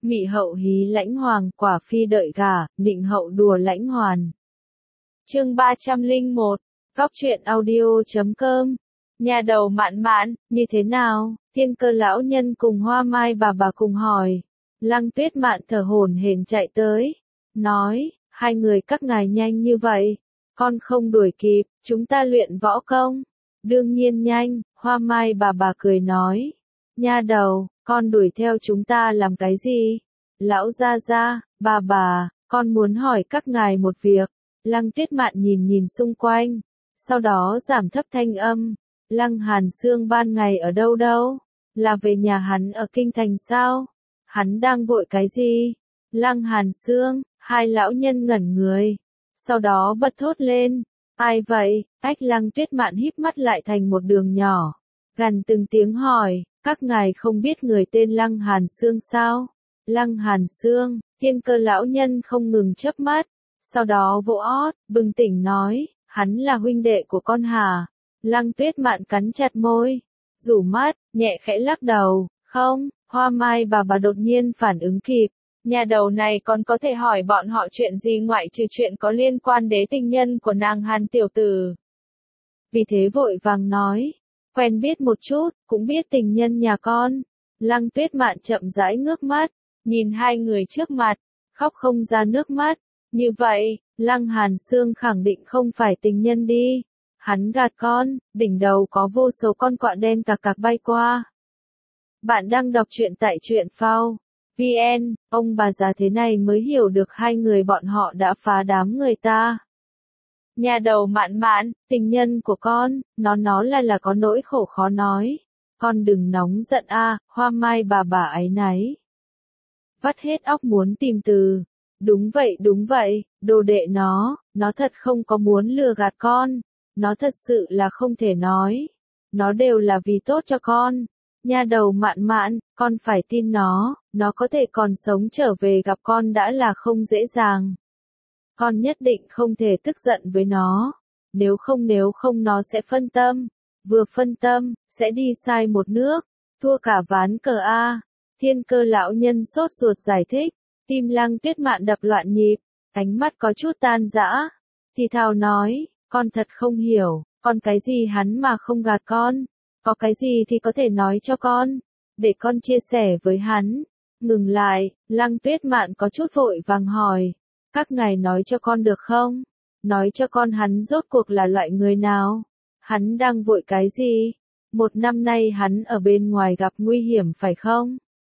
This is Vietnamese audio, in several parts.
Mị hậu hí lãnh hoàng, quả phi đợi gả, nịnh hậu đùa lãnh hoàn. Chương 301, Góc truyện audio.com. Nhà đầu Mạn Mạn, như thế nào? Thiên Cơ lão nhân cùng Hoa Mai bà cùng hỏi. Lăng Tuyết Mạn thở hổn hển chạy tới, nói, hai người các ngài nhanh như vậy, con không đuổi kịp, chúng ta luyện võ công. Đương nhiên nhanh, Hoa Mai bà cười nói. Nha đầu, con đuổi theo chúng ta làm cái gì? Lão gia gia, bà, con muốn hỏi các ngài một việc. Lăng Tuyết Mạn nhìn xung quanh, sau đó giảm thấp thanh âm. Lăng Hàn Sương ban ngày ở đâu? Là về nhà hắn ở Kinh Thành sao? Hắn đang vội cái gì? Lăng Hàn Sương, hai lão nhân ngẩn người, sau đó bật thốt lên. Ai vậy? Lăng Tuyết Mạn híp mắt lại thành một đường nhỏ, gằn từng tiếng hỏi, các ngài không biết người tên Lăng Hàn Sương sao? Lăng Hàn Sương, Thiên Cơ lão nhân không ngừng chớp mắt, sau đó vỗ ót, bừng tỉnh nói, hắn là huynh đệ của con hả? Lăng Tuyết Mạn cắn chặt môi, rủ mắt, nhẹ khẽ lắc đầu, không. Hoa Mai bà đột nhiên phản ứng kịp, nhà đầu này còn có thể hỏi bọn họ chuyện gì ngoại trừ chuyện có liên quan đến tình nhân của nàng Hàn tiểu tử. Vì thế vội vàng nói, quen biết một chút, cũng biết tình nhân nhà con. Lăng Tuyết Mạn chậm rãi ngước mắt, nhìn hai người trước mặt, khóc không ra nước mắt. Như vậy, Lăng Hàn Sương khẳng định không phải tình nhân đi. Hắn gạt con, đỉnh đầu có vô số con quạ đen cạc bay qua. Bạn đang đọc truyện tại truyện phao VN, ông bà già thế này mới hiểu được hai người bọn họ đã phá đám người ta. Nhà đầu Mạn Mạn, tình nhân của con, nó là có nỗi khổ khó nói. Con đừng nóng giận a. Hoa Mai bà áy náy. Vắt hết óc muốn tìm từ. Đúng vậy, đồ đệ nó thật không có muốn lừa gạt con. Nó thật sự là không thể nói. Nó đều là vì tốt cho con. Nha đầu Mạn Mạn, con phải tin nó có thể còn sống trở về gặp con đã là không dễ dàng. Con nhất định không thể tức giận với nó. Nếu không nó sẽ phân tâm. Vừa phân tâm, sẽ đi sai một nước. Thua cả ván cờ a. Thiên Cơ lão nhân sốt ruột giải thích. Tim Lăng Tuyết Mạn đập loạn nhịp. Ánh mắt có chút tan rã. Thì thào nói, con thật không hiểu, con cái gì hắn mà không gạt con. Có cái gì thì có thể nói cho con, để con chia sẻ với hắn. Ngừng lại, Lăng Tuyết Mạn có chút vội vàng hỏi, các ngài nói cho con được không? Nói cho con hắn rốt cuộc là loại người nào? Hắn đang vội cái gì? Một năm nay hắn ở bên ngoài gặp nguy hiểm phải không?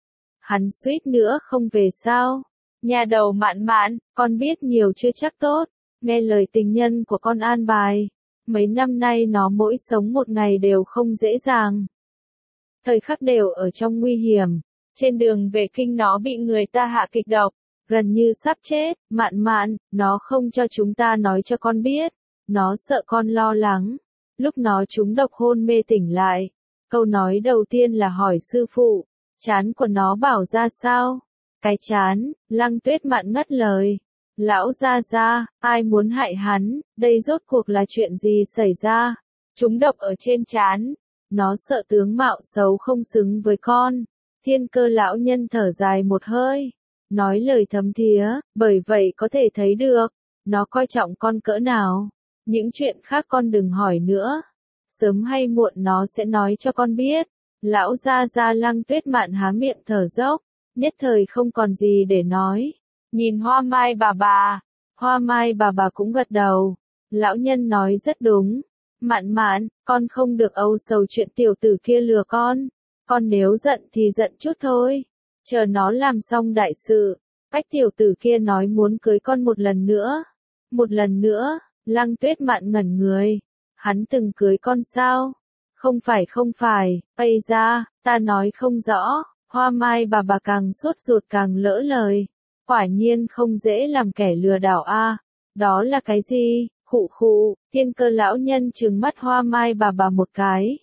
Hắn suýt nữa không về sao? Nhà đầu Mạn Mạn, con biết nhiều chưa chắc tốt, nghe lời tình nhân của con an bài. Mấy năm nay nó mỗi sống một ngày đều không dễ dàng. Thời khắc đều ở trong nguy hiểm. Trên đường về kinh nó bị người ta hạ kịch độc, gần như sắp chết. Mạn Mạn, nó không cho chúng ta nói cho con biết. Nó sợ con lo lắng. Lúc nó trúng độc hôn mê tỉnh lại, câu nói đầu tiên là hỏi sư phụ, chán của nó bảo ra sao? Cái chán. Lăng Tuyết Mạn ngắt lời. Lão gia gia, ai muốn hại hắn, đây rốt cuộc là chuyện gì xảy ra? Trúng độc ở trên trán. Nó sợ tướng mạo xấu không xứng với con. Thiên Cơ lão nhân thở dài một hơi, nói lời thấm thía, bởi vậy có thể thấy được, nó coi trọng con cỡ nào. Những chuyện khác con đừng hỏi nữa. Sớm hay muộn nó sẽ nói cho con biết. Lão gia gia. Lăng Tuyết Mạn há miệng thở dốc, nhất thời không còn gì để nói. Nhìn Hoa Mai bà. Hoa Mai bà cũng gật đầu. Lão nhân nói rất đúng. Mạn Mạn, con không được âu sầu chuyện tiểu tử kia lừa con. Con nếu giận thì giận chút thôi. Chờ nó làm xong đại sự. Cách tiểu tử kia nói muốn cưới con một lần nữa. Một lần nữa. Lăng Tuyết Mạn ngẩn người. Hắn từng cưới con sao? Không phải. Ây da, ta nói không rõ. Hoa Mai bà càng sốt ruột càng lỡ lời. Quả nhiên không dễ làm kẻ lừa đảo a. Đó là cái gì? Khụ. Thiên Cơ lão nhân trừng mắt Hoa Mai bà một cái.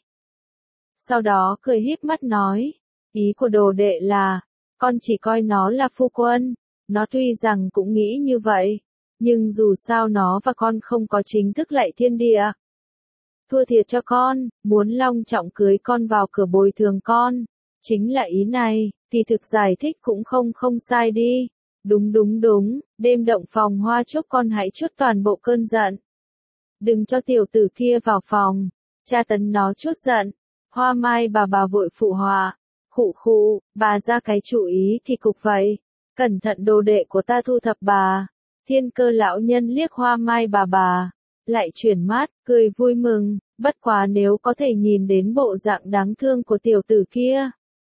Sau đó cười híp mắt nói, ý của đồ đệ là, con chỉ coi nó là phu quân. Nó tuy rằng cũng nghĩ như vậy, nhưng dù sao nó và con không có chính thức lạy thiên địa. Thua thiệt cho con, muốn long trọng cưới con vào cửa bồi thường con. Chính là ý này, thì thực giải thích cũng không sai đi. Đúng, đêm động phòng Hoa chúc con hãy trút toàn bộ cơn giận. Đừng cho tiểu tử kia vào phòng, tra tấn nó chút giận. Hoa Mai bà vội phụ họa, khụ, bà ra cái chủ ý thì cục vậy. Cẩn thận đồ đệ của ta thu thập bà. Thiên Cơ lão nhân liếc Hoa Mai bà, lại chuyển mắt, cười vui mừng, bất quá nếu có thể nhìn đến bộ dạng đáng thương của tiểu tử kia.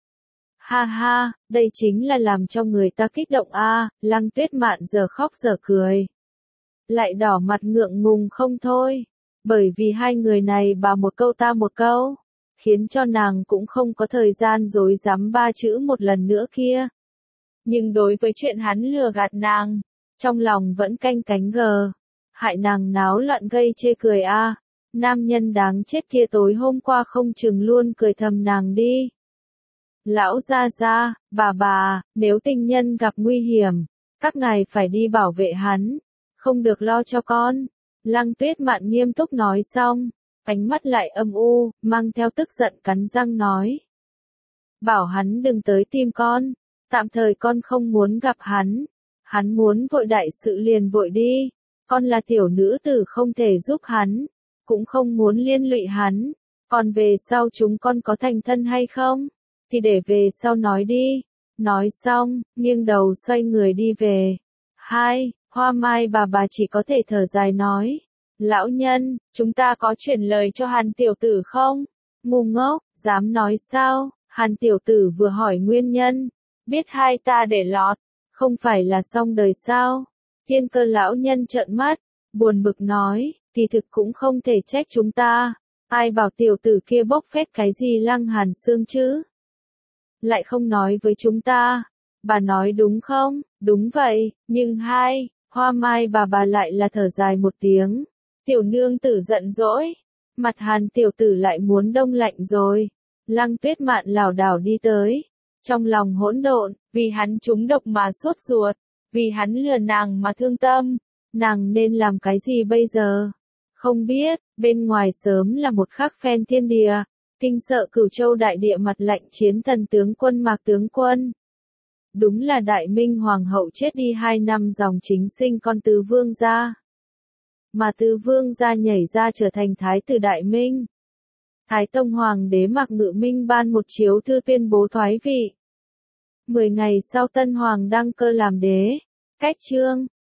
Ha, đây chính là làm cho người ta kích động a. Lăng Tuyết Mạn giờ khóc giờ cười. Lại đỏ mặt ngượng ngùng không thôi. Bởi vì hai người này bà một câu ta một câu. Khiến cho nàng cũng không có thời gian dối dám ba chữ một lần nữa kia. Nhưng đối với chuyện hắn lừa gạt nàng, trong lòng vẫn canh cánh gờ. Hại nàng náo loạn gây chê cười a. Nam nhân đáng chết kia tối hôm qua không chừng luôn cười thầm nàng đi. Lão gia, bà, nếu tình nhân gặp nguy hiểm, các ngài phải đi bảo vệ hắn, không được lo cho con. Lăng Tuyết Mạn nghiêm túc nói xong, ánh mắt lại âm u, mang theo tức giận cắn răng nói. Bảo hắn đừng tới tìm con, tạm thời con không muốn gặp hắn muốn vội đại sự liền vội đi, con là tiểu nữ tử không thể giúp hắn, cũng không muốn liên lụy hắn, còn về sau chúng con có thành thân hay không? Thì để về sau nói đi. Nói xong, nghiêng đầu xoay người đi về. Hoa Mai bà chỉ có thể thở dài nói. Lão nhân, chúng ta có chuyển lời cho Hàn tiểu tử không? Ngu ngốc, dám nói sao? Hàn tiểu tử vừa hỏi nguyên nhân. Biết hai ta để lọt, không phải là xong đời sao? Thiên Cơ lão nhân trợn mắt, buồn bực nói, thì thực cũng không thể trách chúng ta. Ai bảo tiểu tử kia bốc phét cái gì Lăng Hàn Xương chứ? Lại không nói với chúng ta. Bà nói đúng không? Đúng vậy, nhưng Hoa Mai bà lại là thở dài một tiếng. Tiểu nương tử giận dỗi. Mặt Hàn tiểu tử lại muốn đông lạnh rồi. Lăng Tuyết Mạn lảo đảo đi tới. Trong lòng hỗn độn, vì hắn trúng độc mà sốt ruột. Vì hắn lừa nàng mà thương tâm. Nàng nên làm cái gì bây giờ? Không biết, bên ngoài sớm là một khắc phen thiên địa. Kinh sợ Cửu Châu đại địa mặt lạnh chiến thần tướng quân Mạc tướng quân. Đúng là Đại Minh Hoàng hậu chết đi 2 năm dòng chính sinh con Tứ Vương gia. Mà Tứ Vương gia nhảy ra trở thành Thái tử Đại Minh. Thái Tông Hoàng đế Mạc Ngự Minh ban một chiếu thư tuyên bố thoái vị. 10 ngày sau Tân Hoàng đăng cơ làm đế. Cách chương